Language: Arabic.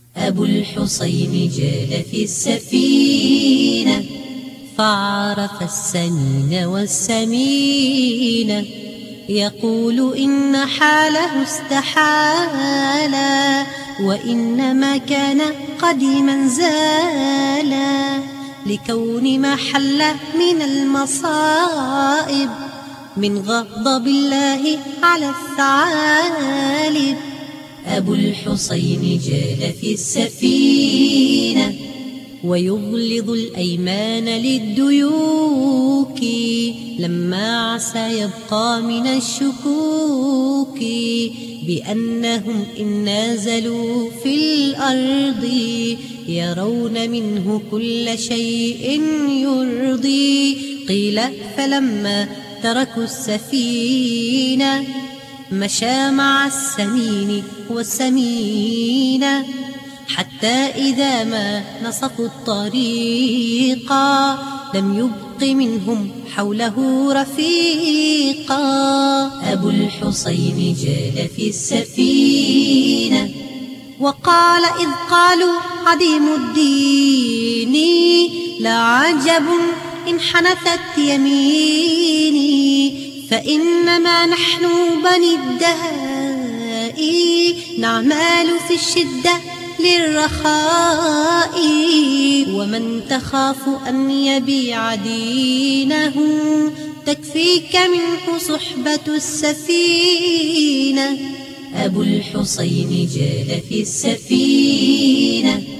أبو الحسين جال في السفينة فعرف السمين والسمين، يقول إن حاله استحالا وإنما كان قديما زالا، لكون ما حل من المصائب من غضب الله على الثعالب. أبو الحسين جال في السفينة ويغلظ الأيمان للديوك، لما عسى يبقى من الشكوك بأنهم إن نازلوا في الأرض يرون منه كل شيء يرضي. قيل فلما تركوا السفينة مشى مع السمين والسمينة، حتى إذا ما نصفوا الطريقا لم يبق منهم حوله رفيقا. أبو الحسين جال في السفينة وقال إذ قالوا عديم الدين لعجب إن حنثت يميني، فإنما نحن بني الدهاء نعمل في الشدة للرخاء، ومن تخاف أن يبيع دينه تكفيك منه صحبة السفينة. أبو الحسين جال في السفينة